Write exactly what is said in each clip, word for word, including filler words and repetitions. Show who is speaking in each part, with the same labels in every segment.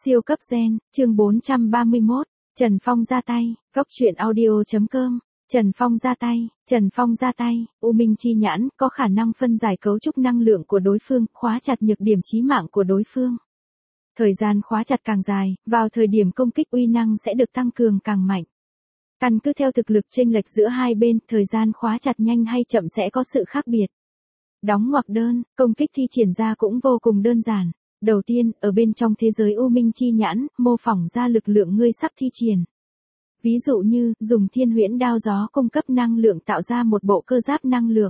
Speaker 1: Siêu cấp gen, chương bốn trăm ba mươi mốt, Trần Phong ra tay, góc truyện audio.com, Trần Phong ra tay, Trần Phong ra tay, U Minh chi nhãn có khả năng phân giải cấu trúc năng lượng của đối phương, khóa chặt nhược điểm chí mạng của đối phương. Thời gian khóa chặt càng dài, vào thời điểm công kích uy năng sẽ được tăng cường càng mạnh. Căn cứ theo thực lực chênh lệch giữa hai bên, thời gian khóa chặt nhanh hay chậm sẽ có sự khác biệt. Đóng ngoặc đơn, công kích thi triển ra cũng vô cùng đơn giản. Đầu tiên, ở bên trong thế giới U Minh chi nhãn, mô phỏng ra lực lượng ngươi sắp thi triển. Ví dụ như, dùng thiên huyễn đao gió cung cấp năng lượng tạo ra một bộ cơ giáp năng lượng.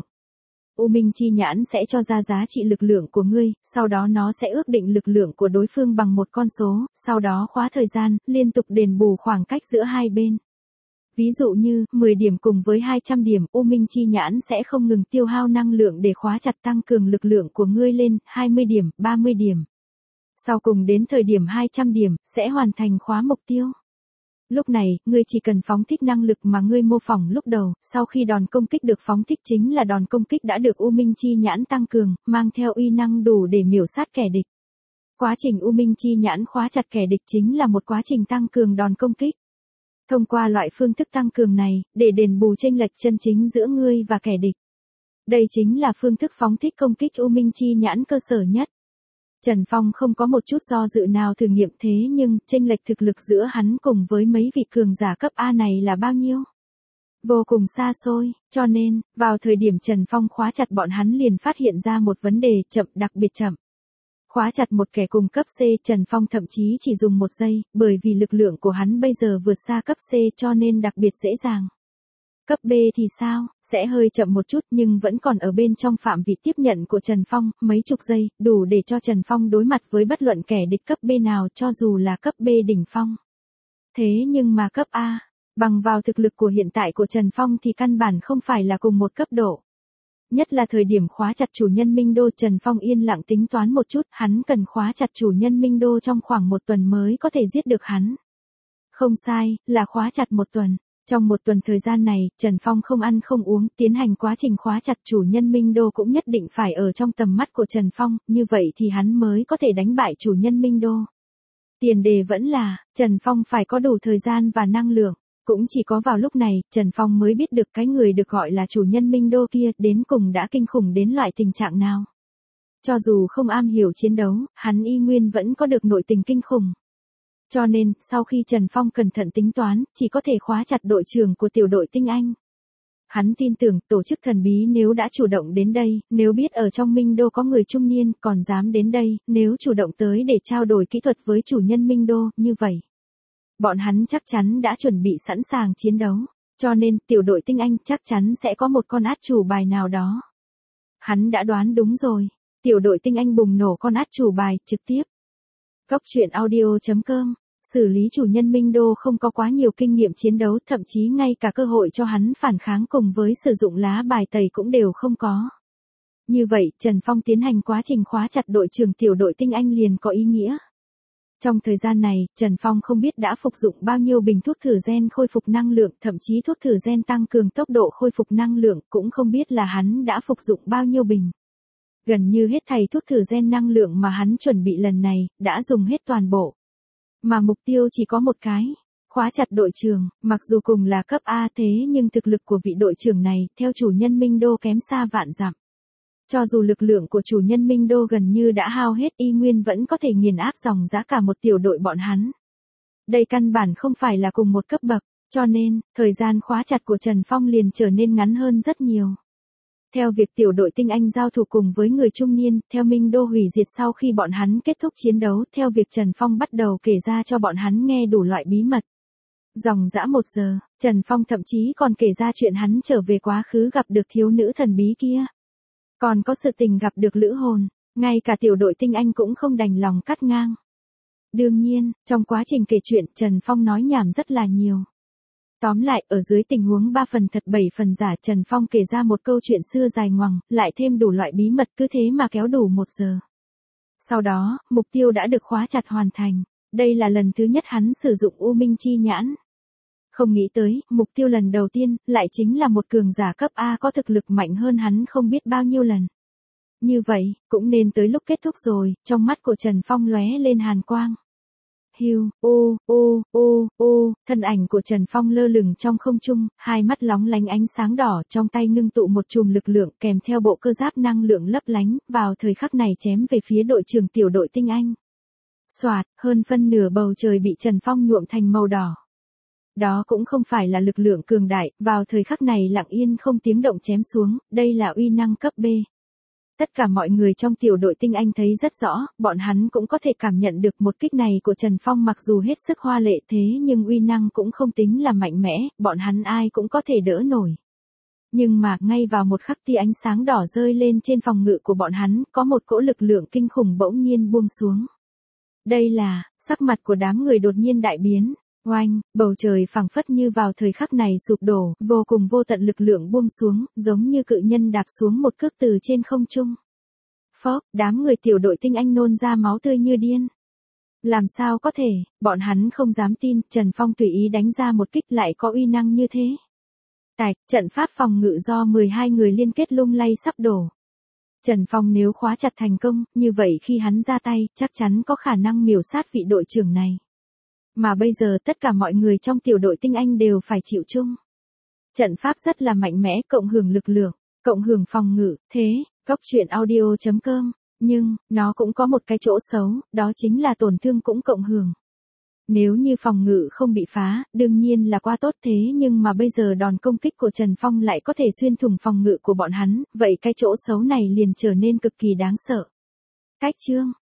Speaker 1: U Minh chi nhãn sẽ cho ra giá trị lực lượng của ngươi, sau đó nó sẽ ước định lực lượng của đối phương bằng một con số, sau đó khóa thời gian, liên tục đền bù khoảng cách giữa hai bên. Ví dụ như, mười điểm cùng với hai trăm điểm, U Minh chi nhãn sẽ không ngừng tiêu hao năng lượng để khóa chặt tăng cường lực lượng của ngươi lên, hai mươi điểm, ba mươi điểm. Sau cùng đến thời điểm hai trăm điểm, sẽ hoàn thành khóa mục tiêu. Lúc này, ngươi chỉ cần phóng thích năng lực mà ngươi mô phỏng lúc đầu, sau khi đòn công kích được phóng thích chính là đòn công kích đã được U Minh chi nhãn tăng cường, mang theo uy năng đủ để miểu sát kẻ địch. Quá trình U Minh chi nhãn khóa chặt kẻ địch chính là một quá trình tăng cường đòn công kích. Thông qua loại phương thức tăng cường này, để đền bù chênh lệch chân chính giữa ngươi và kẻ địch. Đây chính là phương thức phóng thích công kích U Minh chi nhãn cơ sở nhất. Trần Phong không có một chút do dự nào thử nghiệm thế nhưng, chênh lệch thực lực giữa hắn cùng với mấy vị cường giả cấp A này là bao nhiêu? Vô cùng xa xôi, cho nên, vào thời điểm Trần Phong khóa chặt bọn hắn liền phát hiện ra một vấn đề chậm, đặc biệt chậm. Khóa chặt một kẻ cùng cấp C, Trần Phong thậm chí chỉ dùng một giây, bởi vì lực lượng của hắn bây giờ vượt xa cấp C cho nên đặc biệt dễ dàng. Cấp B thì sao, sẽ hơi chậm một chút nhưng vẫn còn ở bên trong phạm vi tiếp nhận của Trần Phong, mấy chục giây, đủ để cho Trần Phong đối mặt với bất luận kẻ địch cấp B nào cho dù là cấp B đỉnh phong. Thế nhưng mà cấp A, bằng vào thực lực của hiện tại của Trần Phong thì căn bản không phải là cùng một cấp độ. Nhất là thời điểm khóa chặt chủ nhân Minh Đô, Trần Phong yên lặng tính toán một chút, hắn cần khóa chặt chủ nhân Minh Đô trong khoảng một tuần mới có thể giết được hắn. Không sai, là khóa chặt một tuần. Trong một tuần thời gian này, Trần Phong không ăn không uống, tiến hành quá trình khóa chặt chủ nhân Minh Đô cũng nhất định phải ở trong tầm mắt của Trần Phong, như vậy thì hắn mới có thể đánh bại chủ nhân Minh Đô. Tiền đề vẫn là, Trần Phong phải có đủ thời gian và năng lượng. Cũng chỉ có vào lúc này, Trần Phong mới biết được cái người được gọi là chủ nhân Minh Đô kia đến cùng đã kinh khủng đến loại tình trạng nào. Cho dù không am hiểu chiến đấu, hắn y nguyên vẫn có được nội tình kinh khủng. Cho nên, sau khi Trần Phong cẩn thận tính toán, chỉ có thể khóa chặt đội trưởng của tiểu đội tinh anh. Hắn tin tưởng, tổ chức thần bí nếu đã chủ động đến đây, nếu biết ở trong Minh Đô có người trung niên, còn dám đến đây, nếu chủ động tới để trao đổi kỹ thuật với chủ nhân Minh Đô, như vậy. Bọn hắn chắc chắn đã chuẩn bị sẵn sàng chiến đấu, cho nên, tiểu đội tinh anh chắc chắn sẽ có một con át chủ bài nào đó. Hắn đã đoán đúng rồi, tiểu đội tinh anh bùng nổ con át chủ bài, trực tiếp. Góc truyện audio.com, xử lý chủ nhân Minh Đô không có quá nhiều kinh nghiệm chiến đấu, thậm chí ngay cả cơ hội cho hắn phản kháng cùng với sử dụng lá bài tẩy cũng đều không có. Như vậy, Trần Phong tiến hành quá trình khóa chặt đội trưởng tiểu đội tinh anh liền có ý nghĩa. Trong thời gian này, Trần Phong không biết đã phục dụng bao nhiêu bình thuốc thử gen khôi phục năng lượng, thậm chí thuốc thử gen tăng cường tốc độ khôi phục năng lượng, cũng không biết là hắn đã phục dụng bao nhiêu bình. Gần như hết thảy thuốc thử gen năng lượng mà hắn chuẩn bị lần này, đã dùng hết toàn bộ. Mà mục tiêu chỉ có một cái, khóa chặt đội trưởng, mặc dù cùng là cấp A thế nhưng thực lực của vị đội trưởng này, theo chủ nhân Minh Đô kém xa vạn dặm. Cho dù lực lượng của chủ nhân Minh Đô gần như đã hao hết y nguyên vẫn có thể nghiền áp dòng giá cả một tiểu đội bọn hắn. Đây căn bản không phải là cùng một cấp bậc, cho nên, thời gian khóa chặt của Trần Phong liền trở nên ngắn hơn rất nhiều. Theo việc tiểu đội tinh anh giao thủ cùng với người trung niên, theo Minh Đô hủy diệt sau khi bọn hắn kết thúc chiến đấu, theo việc Trần Phong bắt đầu kể ra cho bọn hắn nghe đủ loại bí mật. Dòng dã một giờ, Trần Phong thậm chí còn kể ra chuyện hắn trở về quá khứ gặp được thiếu nữ thần bí kia. Còn có sự tình gặp được lữ hồn, ngay cả tiểu đội tinh anh cũng không đành lòng cắt ngang. Đương nhiên, trong quá trình kể chuyện Trần Phong nói nhảm rất là nhiều. Tóm lại, ở dưới tình huống ba phần thật bảy phần giả, Trần Phong kể ra một câu chuyện xưa dài ngoằng, lại thêm đủ loại bí mật, cứ thế mà kéo đủ một giờ. Sau đó, mục tiêu đã được khóa chặt hoàn thành. Đây là lần thứ nhất hắn sử dụng U Minh chi nhãn. Không nghĩ tới, mục tiêu lần đầu tiên, lại chính là một cường giả cấp A có thực lực mạnh hơn hắn không biết bao nhiêu lần. Như vậy, cũng nên tới lúc kết thúc rồi, trong mắt của Trần Phong lóe lên hàn quang. Hiu, ô, ô, ô, ô, thân ảnh của Trần Phong lơ lửng trong không trung, hai mắt lóng lánh ánh sáng đỏ, trong tay ngưng tụ một chùm lực lượng kèm theo bộ cơ giáp năng lượng lấp lánh, vào thời khắc này chém về phía đội trưởng tiểu đội tinh anh. Soạt, hơn phân nửa bầu trời bị Trần Phong nhuộm thành màu đỏ. Đó cũng không phải là lực lượng cường đại, vào thời khắc này lặng yên không tiếng động chém xuống, đây là uy năng cấp B. Tất cả mọi người trong tiểu đội tinh anh thấy rất rõ, bọn hắn cũng có thể cảm nhận được một kích này của Trần Phong mặc dù hết sức hoa lệ thế nhưng uy năng cũng không tính là mạnh mẽ, bọn hắn ai cũng có thể đỡ nổi. Nhưng mà, ngay vào một khắc tia ánh sáng đỏ rơi lên trên phòng ngự của bọn hắn, có một cỗ lực lượng kinh khủng bỗng nhiên buông xuống. Đây là, sắc mặt của đám người đột nhiên đại biến. Oanh, bầu trời phảng phất như vào thời khắc này sụp đổ, vô cùng vô tận lực lượng buông xuống, giống như cự nhân đạp xuống một cước từ trên không trung. Phốc, đám người tiểu đội tinh anh nôn ra máu tươi như điên. Làm sao có thể, bọn hắn không dám tin, Trần Phong tùy ý đánh ra một kích lại có uy năng như thế. Tạch, trận pháp phòng ngự do mười hai người liên kết lung lay sắp đổ. Trần Phong nếu khóa chặt thành công, như vậy khi hắn ra tay, chắc chắn có khả năng miểu sát vị đội trưởng này. Mà bây giờ tất cả mọi người trong tiểu đội tinh anh đều phải chịu chung. Trận pháp rất là mạnh mẽ, cộng hưởng lực lượng, cộng hưởng phòng ngự, thế, Cốc Truyện Audio chấm com, nhưng, nó cũng có một cái chỗ xấu, đó chính là tổn thương cũng cộng hưởng. Nếu như phòng ngự không bị phá, đương nhiên là quá tốt thế nhưng mà bây giờ đòn công kích của Trần Phong lại có thể xuyên thủng phòng ngự của bọn hắn, vậy cái chỗ xấu này liền trở nên cực kỳ đáng sợ. Cách chương